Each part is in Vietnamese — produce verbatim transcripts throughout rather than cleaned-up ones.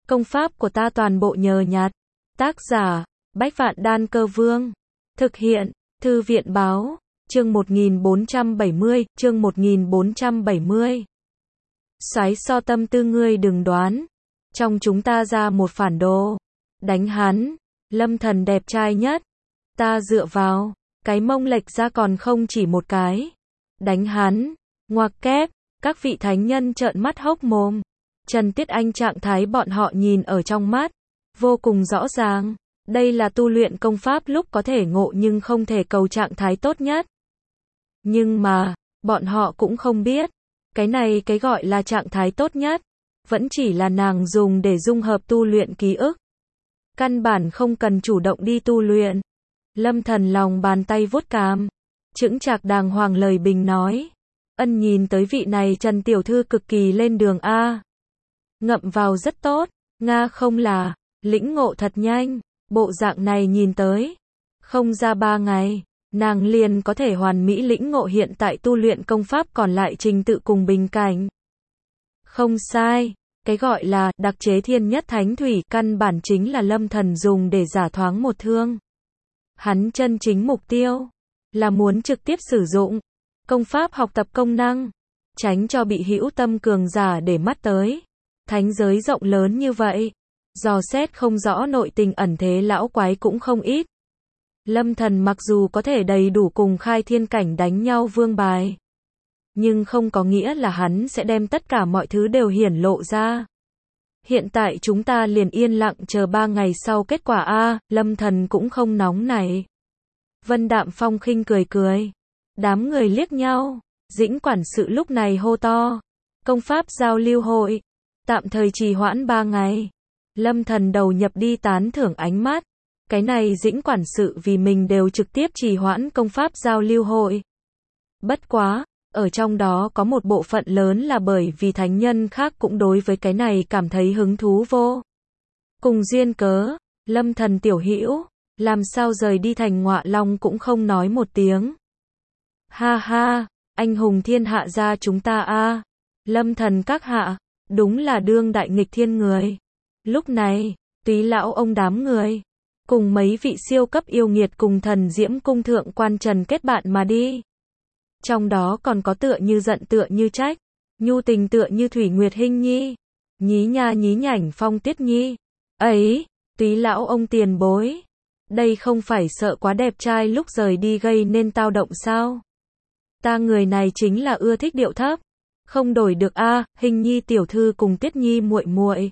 Công pháp của ta toàn bộ nhờ nhặt. Tác giả, Bách Vạn Đan Cơ Vương. Thực hiện, Thư viện báo, chương một nghìn bốn trăm bảy mươi, chương một nghìn bốn trăm bảy mươi. Soái so tâm tư ngươi đừng đoán. Trong chúng ta ra một phản đồ. Đánh hắn, Lâm Thần đẹp trai nhất. Ta dựa vào, cái mông lệch ra còn không chỉ một cái. Đánh hắn, ngoặc kép, các vị thánh nhân trợn mắt hốc mồm. Trần Tiết Anh trạng thái bọn họ nhìn ở trong mắt, vô cùng rõ ràng. Đây là tu luyện công pháp lúc có thể ngộ nhưng không thể cầu trạng thái tốt nhất. Nhưng mà, bọn họ cũng không biết, cái này cái gọi là trạng thái tốt nhất, vẫn chỉ là nàng dùng để dung hợp tu luyện ký ức. Căn bản không cần chủ động đi tu luyện. Lâm Thần lòng bàn tay vuốt cằm, chững chạc đàng hoàng lời bình nói. Ân nhìn tới vị này Trần Tiểu Thư cực kỳ lên đường A. Ngậm vào rất tốt, Nga không là, lĩnh ngộ thật nhanh, bộ dạng này nhìn tới. Không ra ba ngày, nàng liền có thể hoàn mỹ lĩnh ngộ hiện tại tu luyện công pháp còn lại trình tự cùng bình cảnh. Không sai, cái gọi là đặc chế thiên nhất thánh thủy căn bản chính là Lâm Thần dùng để giả thoáng một thương. Hắn chân chính mục tiêu là muốn trực tiếp sử dụng công pháp học tập công năng, tránh cho bị hữu tâm cường giả để mắt tới. Thánh giới rộng lớn như vậy, dò xét không rõ nội tình ẩn thế lão quái cũng không ít. Lâm Thần mặc dù có thể đầy đủ cùng khai thiên cảnh đánh nhau vương bài, nhưng không có nghĩa là hắn sẽ đem tất cả mọi thứ đều hiển lộ ra. Hiện tại chúng ta liền yên lặng chờ ba ngày sau kết quả a. Lâm Thần cũng không nóng nảy. Vân Đạm Phong khinh cười cười. Đám người liếc nhau. Dĩnh quản sự lúc này hô to. Công pháp giao lưu hội. Tạm thời trì hoãn ba ngày. Lâm Thần đầu nhập đi tán thưởng ánh mắt. Cái này Dĩnh quản sự vì mình đều trực tiếp trì hoãn công pháp giao lưu hội. Bất quá, ở trong đó có một bộ phận lớn là bởi vì thánh nhân khác cũng đối với cái này cảm thấy hứng thú vô cùng duyên cớ. Lâm Thần tiểu hữu, làm sao rời đi thành Ngọa Long cũng không nói một tiếng. Ha ha, anh hùng thiên hạ gia chúng ta a. Lâm Thần các hạ, đúng là đương đại nghịch thiên người. Lúc này, Túy lão ông đám người, cùng mấy vị siêu cấp yêu nghiệt cùng Thần Diễm cung thượng quan trần kết bạn mà đi. Trong đó còn có tựa như giận tựa như trách, nhu tình tựa như Thủy Nguyệt Hinh Nhi, nhí nha nhí nhảnh Phong Tiết Nhi. Ấy, Túy lão ông tiền bối, đây không phải sợ quá đẹp trai lúc rời đi gây nên tao động sao? Ta người này chính là ưa thích điệu thấp, không đổi được a. À, Hình Nhi tiểu thư cùng Tiết Nhi muội muội,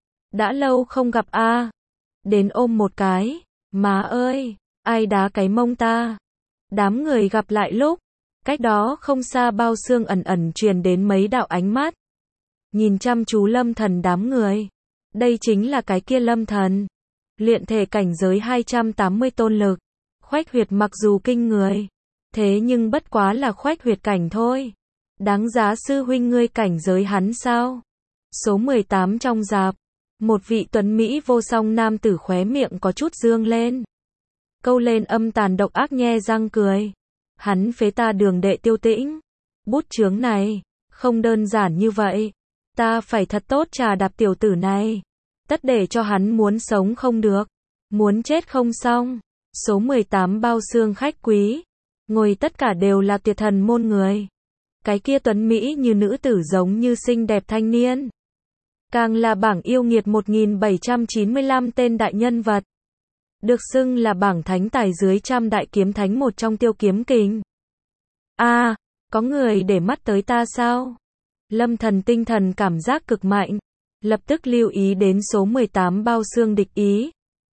đã lâu không gặp a. À. Đến ôm một cái, má ơi, ai đá cái mông ta? Đám người gặp lại lúc, cách đó không xa bao xương ẩn ẩn truyền đến mấy đạo ánh mắt. Nhìn chăm chú Lâm Thần đám người. Đây chính là cái kia Lâm Thần. Luyện thể cảnh giới hai trăm tám mươi tôn lực. Khoách huyệt mặc dù kinh người, thế nhưng bất quá là khoách huyệt cảnh thôi. Đáng giá sư huynh ngươi cảnh giới hắn sao? Số mười tám trong dạp. Một vị tuấn Mỹ vô song nam tử khóe miệng có chút dương lên. Câu lên âm tàn độc ác nhe răng cười. Hắn phế ta Đường Đệ Tiêu Tĩnh. Bút chướng này, không đơn giản như vậy. Ta phải thật tốt trà đạp tiểu tử này. Tất để cho hắn muốn sống không được, muốn chết không xong. Số mười tám bao xương khách quý. Ngồi tất cả đều là tuyệt thần môn người. Cái kia tuấn Mỹ như nữ tử giống như xinh đẹp thanh niên. Càng là bảng yêu nghiệt một nghìn bảy trăm chín mươi lăm tên đại nhân vật. Được xưng là bảng thánh tài dưới trăm đại kiếm thánh một trong Tiêu Kiếm Kình. A, à, có người để mắt tới ta sao? Lâm Thần tinh thần cảm giác cực mạnh, lập tức lưu ý đến số mười tám bao xương địch ý.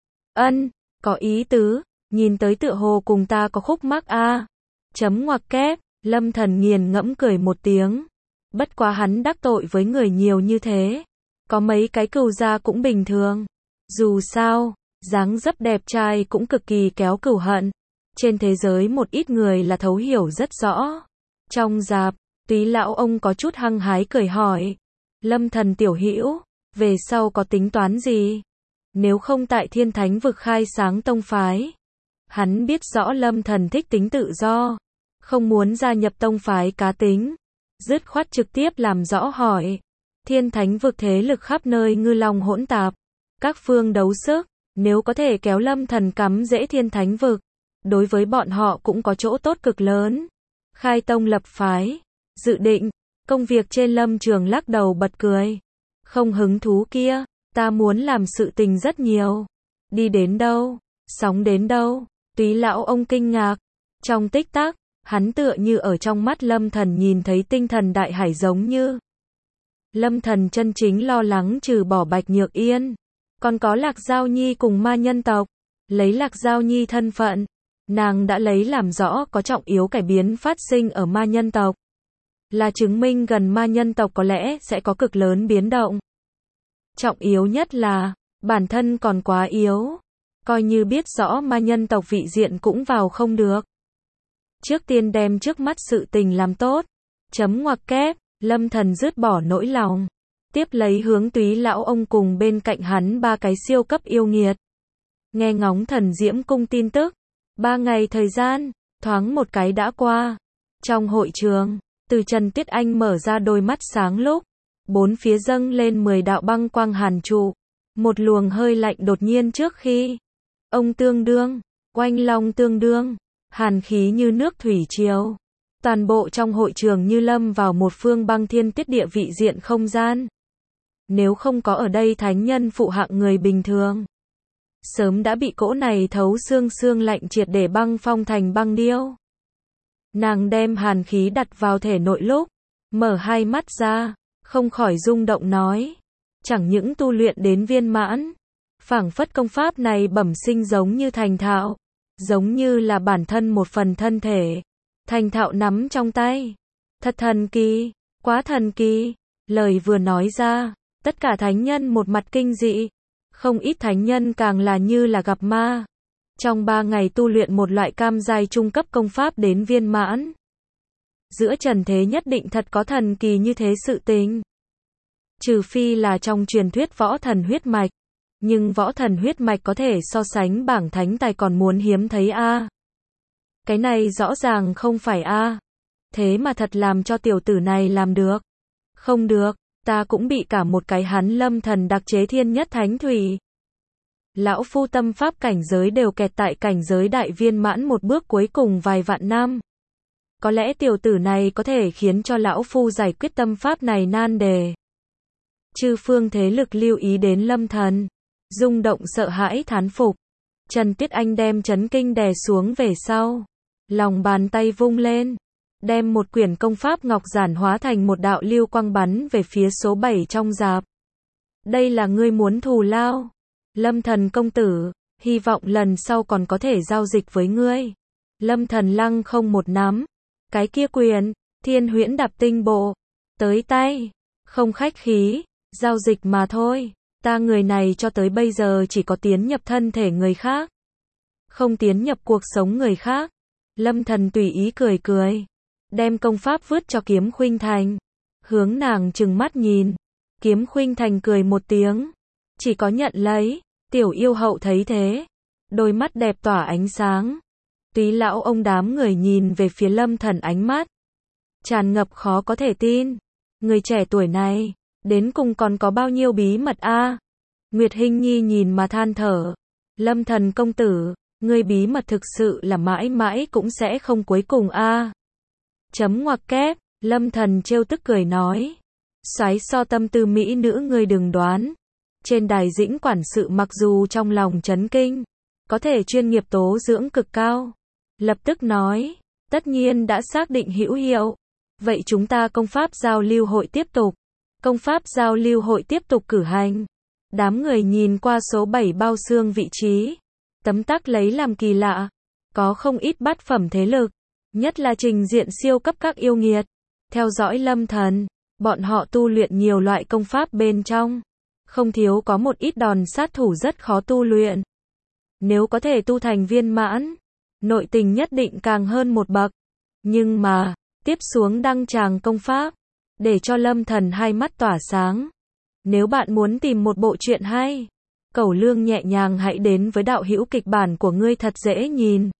Ân, có ý tứ, nhìn tới tựa hồ cùng ta có khúc mắc a. À. Chấm ngoặc kép, Lâm Thần nghiền ngẫm cười một tiếng. Bất quá hắn đắc tội với người nhiều như thế, có mấy cái cừu gia cũng bình thường. Dù sao, dáng dấp đẹp trai cũng cực kỳ kéo cừu hận. Trên thế giới một ít người là thấu hiểu rất rõ. Trong dạp, Túy lão ông có chút hăng hái cười hỏi. Lâm Thần tiểu hữu, về sau có tính toán gì? Nếu không tại Thiên Thánh vực khai sáng tông phái. Hắn biết rõ Lâm Thần thích tính tự do, không muốn gia nhập tông phái cá tính. Dứt khoát trực tiếp làm rõ hỏi. Thiên thánh vực thế lực khắp nơi ngư long hỗn tạp, các phương đấu sức, nếu có thể kéo Lâm Thần cắm rễ thiên thánh vực, đối với bọn họ cũng có chỗ tốt cực lớn. Khai tông lập phái, dự định, công việc trên lâm trường lắc đầu bật cười. Không hứng thú kia, ta muốn làm sự tình rất nhiều. Đi đến đâu, sóng đến đâu, Túy lão ông kinh ngạc. Trong tích tắc, hắn tựa như ở trong mắt Lâm Thần nhìn thấy tinh thần đại hải giống như. Lâm Thần chân chính lo lắng trừ bỏ Bạch Nhược Yên, còn có Lạc Giao Nhi cùng ma nhân tộc. Lấy Lạc Giao Nhi thân phận, nàng đã lấy làm rõ có trọng yếu cải biến phát sinh ở ma nhân tộc. Là chứng minh gần ma nhân tộc có lẽ sẽ có cực lớn biến động. Trọng yếu nhất là, bản thân còn quá yếu. Coi như biết rõ ma nhân tộc vị diện cũng vào không được. Trước tiên đem trước mắt sự tình làm tốt. Chấm ngoặc kép, Lâm Thần dứt bỏ nỗi lòng. Tiếp lấy hướng Túy lão ông cùng bên cạnh hắn ba cái siêu cấp yêu nghiệt. Nghe ngóng Thần Diễm cung tin tức. Ba ngày thời gian, thoáng một cái đã qua. Trong hội trường, từ Trần Tuyết Anh mở ra đôi mắt sáng lúc. Bốn phía dâng lên mười đạo băng quang hàn trụ. Một luồng hơi lạnh đột nhiên trước khi. Ông tương đương, oanh long tương đương, hàn khí như nước thủy triều. Toàn bộ trong hội trường như lâm vào một phương băng thiên tuyết địa vị diện không gian. Nếu không có ở đây thánh nhân phụ hạng người bình thường, sớm đã bị cỗ này thấu xương xương lạnh triệt để băng phong thành băng điêu. Nàng đem hàn khí đặt vào thể nội lúc, mở hai mắt ra, không khỏi rung động nói. Chẳng những tu luyện đến viên mãn, phảng phất công pháp này bẩm sinh giống như thành thạo, giống như là bản thân một phần thân thể, thành thạo nắm trong tay. Thật thần kỳ, quá thần kỳ. Lời vừa nói ra, tất cả thánh nhân một mặt kinh dị, không ít thánh nhân càng là như là gặp ma. Trong ba ngày tu luyện một loại cam giai trung cấp công pháp đến viên mãn. Giữa trần thế nhất định thật có thần kỳ như thế sự tình. Trừ phi là trong truyền thuyết võ thần huyết mạch. Nhưng võ thần huyết mạch có thể so sánh bảng thánh tài còn muốn hiếm thấy a. À. Cái này rõ ràng không phải a. À. Thế mà thật làm cho tiểu tử này làm được. Không được, ta cũng bị cả một cái hắn Lâm Thần đặc chế thiên nhất thánh thủy. Lão phu tâm pháp cảnh giới đều kẹt tại cảnh giới đại viên mãn một bước cuối cùng vài vạn năm. Có lẽ tiểu tử này có thể khiến cho lão phu giải quyết tâm pháp này nan đề. Chư phương thế lực lưu ý đến Lâm Thần, rung động sợ hãi thán phục. Trần Tuyết Anh đem chấn kinh đè xuống về sau, lòng bàn tay vung lên, đem một quyển công pháp ngọc giản hóa thành một đạo lưu quang bắn về phía số bảy trong rạp. Đây là ngươi muốn thù lao. Lâm Thần công tử, hy vọng lần sau còn có thể giao dịch với ngươi. Lâm Thần lăng không một nắm, cái kia quyền, Thiên Huyễn Đạp Tinh Bộ, tới tay, không khách khí, giao dịch mà thôi. Ta người này cho tới bây giờ chỉ có tiến nhập thân thể người khác, không tiến nhập cuộc sống người khác. Lâm Thần tùy ý cười cười, đem công pháp vứt cho Kiếm Khuynh Thành, hướng nàng trừng mắt nhìn. Kiếm Khuynh Thành cười một tiếng, chỉ có nhận lấy. Tiểu yêu hậu thấy thế, đôi mắt đẹp tỏa ánh sáng. Túy lão ông đám người nhìn về phía Lâm Thần ánh mắt tràn ngập khó có thể tin. Người trẻ tuổi này, đến cùng còn có bao nhiêu bí mật a? À? Nguyệt Hinh Nhi nhìn mà than thở. Lâm Thần công tử, ngươi bí mật thực sự là mãi mãi cũng sẽ không cuối cùng a. À? Chấm ngoặc kép, Lâm Thần trêu tức cười nói. Soái so tâm tư mỹ nữ ngươi đừng đoán. Trên đài dĩnh quản sự mặc dù trong lòng chấn kinh, có thể chuyên nghiệp tố dưỡng cực cao. Lập tức nói, tất nhiên đã xác định hữu hiệu. Vậy chúng ta công pháp giao lưu hội tiếp tục. Công pháp giao lưu hội tiếp tục cử hành. Đám người nhìn qua số bảy bao xương vị trí. Tấm tắc lấy làm kỳ lạ. Có không ít bát phẩm thế lực. Nhất là trình diện siêu cấp các yêu nghiệt. Theo dõi Lâm Thần. Bọn họ tu luyện nhiều loại công pháp bên trong. Không thiếu có một ít đòn sát thủ rất khó tu luyện. Nếu có thể tu thành viên mãn, nội tình nhất định càng hơn một bậc. Nhưng mà, tiếp xuống đăng tràng công pháp, để cho Lâm Thần hai mắt tỏa sáng. Nếu bạn muốn tìm một bộ truyện hay, cẩu lương nhẹ nhàng hãy đến với đạo hữu kịch bản của ngươi thật dễ nhìn.